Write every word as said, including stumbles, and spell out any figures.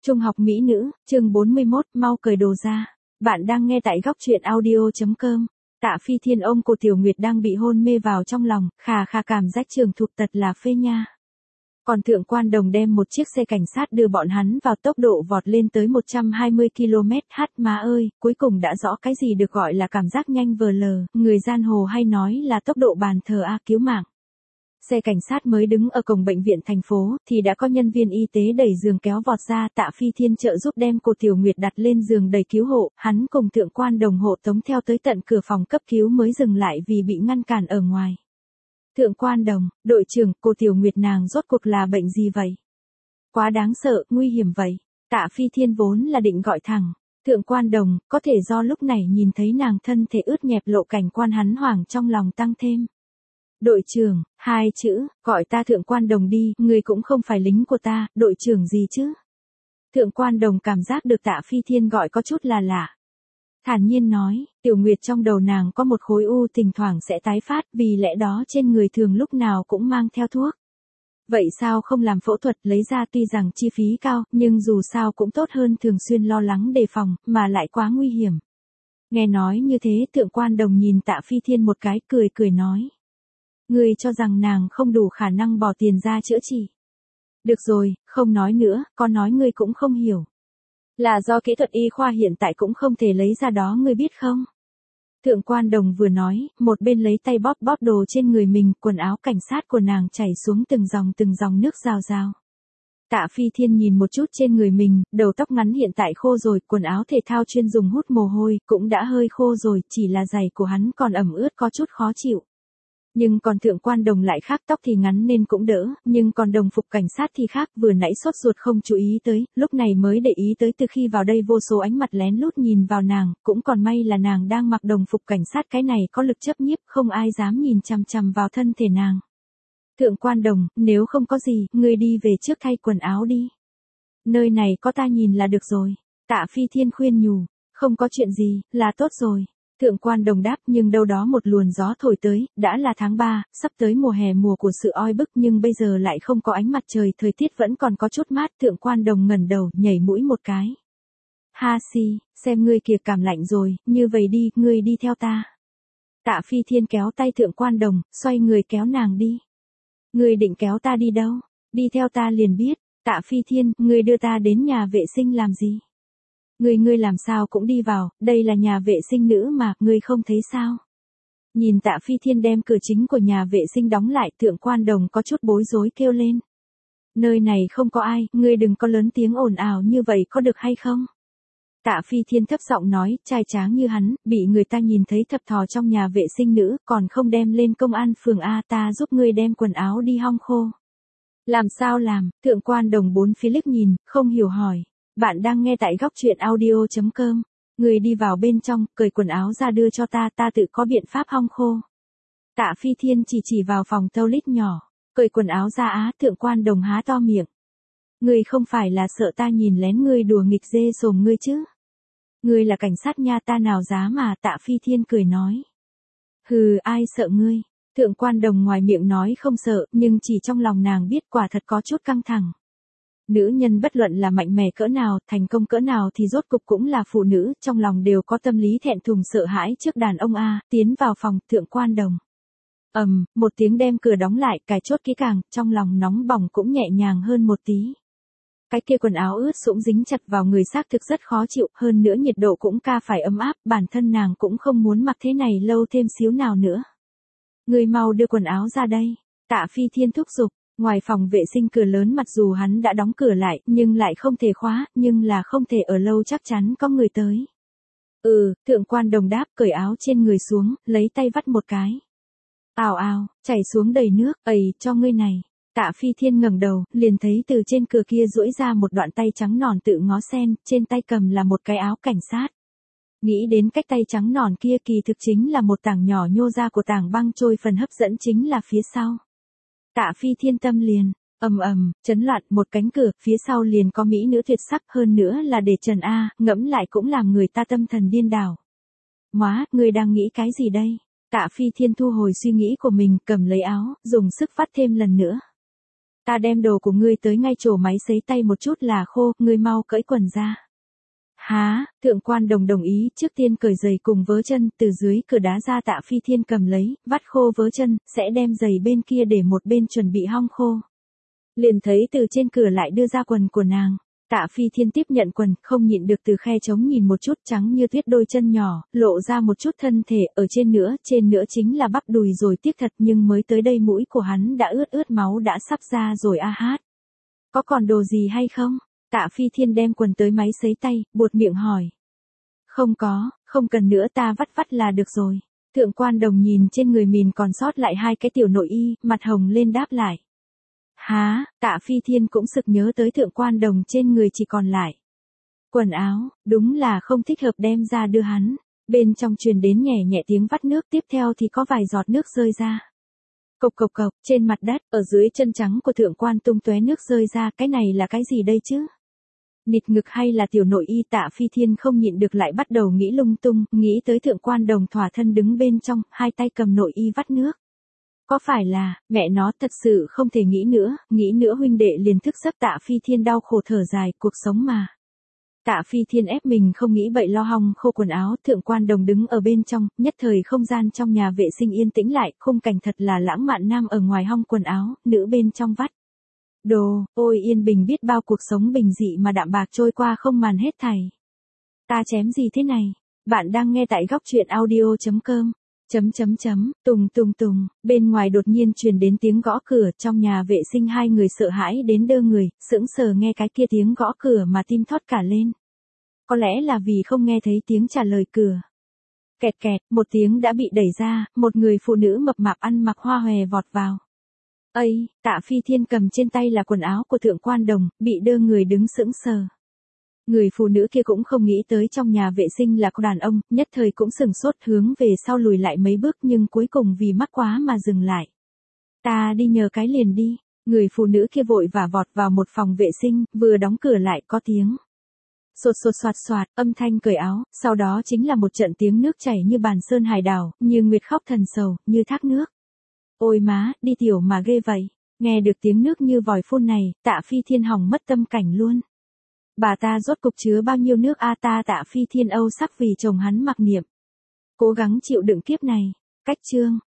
Trung học mỹ nữ, chương bốn mươi mốt, mau cởi đồ ra. Bạn đang nghe tại góc truyện audio.com. Tạ Phi Thiên ôm cô Tiểu Nguyệt đang bị hôn mê vào trong lòng, khà khà cảm giác trường thục tật là phê nha. Còn Thượng Quan Đồng đem một chiếc xe cảnh sát đưa bọn hắn vào tốc độ vọt lên tới một trăm hai mươi ki lô mét h má ơi, cuối cùng đã rõ cái gì được gọi là cảm giác nhanh vờ lờ, người giang hồ hay nói là tốc độ bàn thờ A cứu mạng. Xe cảnh sát mới đứng ở cổng bệnh viện thành phố, thì đã có nhân viên y tế đẩy giường kéo vọt ra. Tạ Phi Thiên trợ giúp đem cô Tiểu Nguyệt đặt lên giường đầy cứu hộ, hắn cùng Thượng Quan Đồng hộ tống theo tới tận cửa phòng cấp cứu mới dừng lại vì bị ngăn cản ở ngoài. Thượng Quan Đồng, đội trưởng, cô Tiểu Nguyệt nàng rốt cuộc là bệnh gì vậy? Quá đáng sợ, nguy hiểm vậy. Tạ Phi Thiên vốn là định gọi thẳng. Thượng Quan Đồng, có thể do lúc này nhìn thấy nàng thân thể ướt nhẹp lộ cảnh quan hắn hoảng trong lòng tăng thêm. Đội trưởng, hai chữ, gọi ta Thượng Quan Đồng đi, người cũng không phải lính của ta, đội trưởng gì chứ? Thượng Quan Đồng cảm giác được Tạ Phi Thiên gọi có chút là lạ. Thản nhiên nói, Tiểu Nguyệt trong đầu nàng có một khối u thỉnh thoảng sẽ tái phát, vì lẽ đó trên người thường lúc nào cũng mang theo thuốc. Vậy sao không làm phẫu thuật lấy ra, tuy rằng chi phí cao, nhưng dù sao cũng tốt hơn thường xuyên lo lắng đề phòng, mà lại quá nguy hiểm. Nghe nói như thế, Thượng Quan Đồng nhìn Tạ Phi Thiên một cái, cười cười nói. Ngươi cho rằng nàng không đủ khả năng bỏ tiền ra chữa trị. Được rồi, không nói nữa, có nói ngươi cũng không hiểu. Là do kỹ thuật y khoa hiện tại cũng không thể lấy ra đó, ngươi biết không? Thượng Quan Đồng vừa nói, một bên lấy tay bóp bóp đồ trên người mình, quần áo cảnh sát của nàng chảy xuống từng dòng từng dòng nước rào rào. Tạ Phi Thiên nhìn một chút trên người mình, đầu tóc ngắn hiện tại khô rồi, quần áo thể thao chuyên dùng hút mồ hôi, cũng đã hơi khô rồi, chỉ là giày của hắn còn ẩm ướt có chút khó chịu. Nhưng còn Thượng Quan Đồng lại khác, tóc thì ngắn nên cũng đỡ, nhưng còn đồng phục cảnh sát thì khác, vừa nãy sốt ruột không chú ý tới, lúc này mới để ý tới. Từ khi vào đây vô số ánh mặt lén lút nhìn vào nàng, cũng còn may là nàng đang mặc đồng phục cảnh sát, cái này có lực chấp nhiếp, không ai dám nhìn chằm chằm vào thân thể nàng. Thượng Quan Đồng, nếu không có gì, ngươi đi về trước thay quần áo đi. Nơi này có ta nhìn là được rồi. Tạ Phi Thiên khuyên nhủ, không có chuyện gì, là tốt rồi. Thượng Quan Đồng đáp, nhưng đâu đó một luồn gió thổi tới, đã là tháng ba, sắp tới mùa hè, mùa của sự oi bức, nhưng bây giờ lại không có ánh mặt trời, thời tiết vẫn còn có chút mát. Thượng Quan Đồng ngẩng đầu, nhảy mũi một cái. Ha si, xem ngươi kìa, cảm lạnh rồi, như vậy đi, ngươi đi theo ta. Tạ Phi Thiên kéo tay Thượng Quan Đồng, xoay người kéo nàng đi. Ngươi định kéo ta đi đâu? Đi theo ta liền biết. Tạ Phi Thiên, ngươi đưa ta đến nhà vệ sinh làm gì? Ngươi ngươi làm sao cũng đi vào, đây là nhà vệ sinh nữ mà, ngươi không thấy sao? Nhìn Tạ Phi Thiên đem cửa chính của nhà vệ sinh đóng lại, Thượng Quan Đồng có chút bối rối kêu lên. Nơi này không có ai, ngươi đừng có lớn tiếng ồn ào như vậy có được hay không? Tạ Phi Thiên thấp giọng nói, trai tráng như hắn, bị người ta nhìn thấy thập thò trong nhà vệ sinh nữ, còn không đem lên công an phường A, ta giúp ngươi đem quần áo đi hong khô. Làm sao làm? Thượng Quan Đồng bốn phía liếc nhìn, không hiểu hỏi. Bạn đang nghe tại góc truyện audio.com. Người đi vào bên trong, cởi quần áo ra đưa cho ta, ta tự có biện pháp hong khô. Tạ Phi Thiên chỉ chỉ vào phòng toilet nhỏ, cởi quần áo ra á. Thượng Quan Đồng há to miệng. Ngươi không phải là sợ ta nhìn lén ngươi đùa nghịch dê sồm ngươi chứ? Ngươi là cảnh sát nha, ta nào dám mà. Tạ Phi Thiên cười nói. Hừ, ai sợ ngươi? Thượng Quan Đồng ngoài miệng nói không sợ, nhưng chỉ trong lòng nàng biết quả thật có chút căng thẳng. Nữ nhân bất luận là mạnh mẽ cỡ nào, thành công cỡ nào thì rốt cục cũng là phụ nữ, trong lòng đều có tâm lý thẹn thùng sợ hãi trước đàn ông a. Tiến vào phòng, Thượng Quan Đồng. Ầm, um, một tiếng đem cửa đóng lại, cài chốt kỹ càng, trong lòng nóng bỏng cũng nhẹ nhàng hơn một tí. Cái kia quần áo ướt sũng dính chặt vào người xác thực rất khó chịu, hơn nữa nhiệt độ cũng ca phải ấm áp, bản thân nàng cũng không muốn mặc thế này lâu thêm xíu nào nữa. Người mau đưa quần áo ra đây. Tạ Phi Thiên thúc giục. Ngoài phòng vệ sinh cửa lớn mặc dù hắn đã đóng cửa lại, nhưng lại không thể khóa, nhưng là không thể ở lâu, chắc chắn có người tới. Ừ, Thượng Quan Đồng đáp, cởi áo trên người xuống, lấy tay vắt một cái. Ào ào, chảy xuống đầy nước, ầy, cho ngươi này. Tạ Phi Thiên ngẩng đầu, liền thấy từ trên cửa kia duỗi ra một đoạn tay trắng nõn tự ngó sen, trên tay cầm là một cái áo cảnh sát. Nghĩ đến cách tay trắng nõn kia kỳ thực chính là một tảng nhỏ nhô ra của tảng băng trôi, phần hấp dẫn chính là phía sau. Tạ Phi Thiên tâm liền, ầm ầm, chấn loạn, một cánh cửa, phía sau liền có mỹ nữ tuyệt sắc, hơn nữa là để trần a, ngẫm lại cũng làm người ta tâm thần điên đảo. Móa, ngươi đang nghĩ cái gì đây? Tạ Phi Thiên thu hồi suy nghĩ của mình, cầm lấy áo, dùng sức vắt thêm lần nữa. Ta đem đồ của ngươi tới ngay chỗ máy sấy tay một chút là khô, ngươi mau cởi quần ra. Há, thượng quan đồng đồng ý, trước tiên cởi giày cùng vớ chân, từ dưới cửa đá ra Tạ Phi Thiên cầm lấy, vắt khô vớ chân, sẽ đem giày bên kia để một bên chuẩn bị hong khô. Liền thấy từ trên cửa lại đưa ra quần của nàng. Tạ Phi Thiên tiếp nhận quần, không nhịn được từ khe trống nhìn một chút, trắng như tuyết đôi chân nhỏ, lộ ra một chút thân thể, ở trên nữa, trên nữa chính là bắp đùi rồi, tiếc thật nhưng mới tới đây mũi của hắn đã ướt ướt máu đã sắp ra rồi a hát. Có còn đồ gì hay không? Tạ Phi Thiên đem quần tới máy sấy tay, buột miệng hỏi. Không có, không cần nữa, ta vắt vắt là được rồi. Thượng quan đồng nhìn trên người mình còn sót lại hai cái tiểu nội y, mặt hồng lên đáp lại. Há, Tạ Phi Thiên cũng sực nhớ tới thượng quan đồng trên người chỉ còn lại quần áo, đúng là không thích hợp đem ra đưa hắn. Bên trong truyền đến nhẹ nhẹ tiếng vắt nước, tiếp theo thì có vài giọt nước rơi ra. Cộc cộc cộc, trên mặt đất, ở dưới chân trắng của thượng quan tung tóe nước rơi ra, cái này là cái gì đây chứ? Nịt ngực hay là tiểu nội y? Tạ Phi Thiên không nhịn được lại bắt đầu nghĩ lung tung, nghĩ tới thượng quan đồng thỏa thân đứng bên trong, hai tay cầm nội y vắt nước. Có phải là, mẹ nó thật sự không thể nghĩ nữa, nghĩ nữa huynh đệ liền thức giấc. Tạ Phi Thiên đau khổ thở dài, cuộc sống mà. Tạ Phi Thiên ép mình không nghĩ bậy lo hong khô quần áo, thượng quan đồng đứng ở bên trong, nhất thời không gian trong nhà vệ sinh yên tĩnh lại, khung cảnh thật là lãng mạn, nam ở ngoài hong quần áo, nữ bên trong vắt đồ, ôi yên bình biết bao, cuộc sống bình dị mà đạm bạc trôi qua không màn hết thảy. Ta chém gì thế này? Bạn đang nghe tại góc truyện audio chấm com. Chấm chấm chấm, tùng tùng tùng, bên ngoài đột nhiên truyền đến tiếng gõ cửa, trong nhà vệ sinh hai người sợ hãi đến đơ người, sững sờ nghe cái kia tiếng gõ cửa mà tim thót cả lên. Có lẽ là vì không nghe thấy tiếng trả lời cửa. Kẹt kẹt, một tiếng đã bị đẩy ra, một người phụ nữ mập mạp ăn mặc hoa hòe vọt vào. Ây, Tạ Phi Thiên cầm trên tay là quần áo của thượng quan đồng, bị đơ người đứng sững sờ. Người phụ nữ kia cũng không nghĩ tới trong nhà vệ sinh là có đàn ông, nhất thời cũng sừng sốt hướng về sau lùi lại mấy bước nhưng cuối cùng vì mắc quá mà dừng lại. Ta đi nhờ cái liền đi, người phụ nữ kia vội vã vọt vào một phòng vệ sinh, vừa đóng cửa lại có tiếng. Sột sột soạt soạt, âm thanh cởi áo, sau đó chính là một trận tiếng nước chảy như bàn sơn hải đảo, như nguyệt khóc thần sầu, như thác nước. Ôi má, đi tiểu mà ghê vậy, nghe được tiếng nước như vòi phun này, Tạ Phi Thiên hỏng mất tâm cảnh luôn. Bà ta rốt cục chứa bao nhiêu nước a? Ta Tạ Phi Thiên âu sắc vì chồng hắn mặc niệm. Cố gắng chịu đựng kiếp này. Cách chương.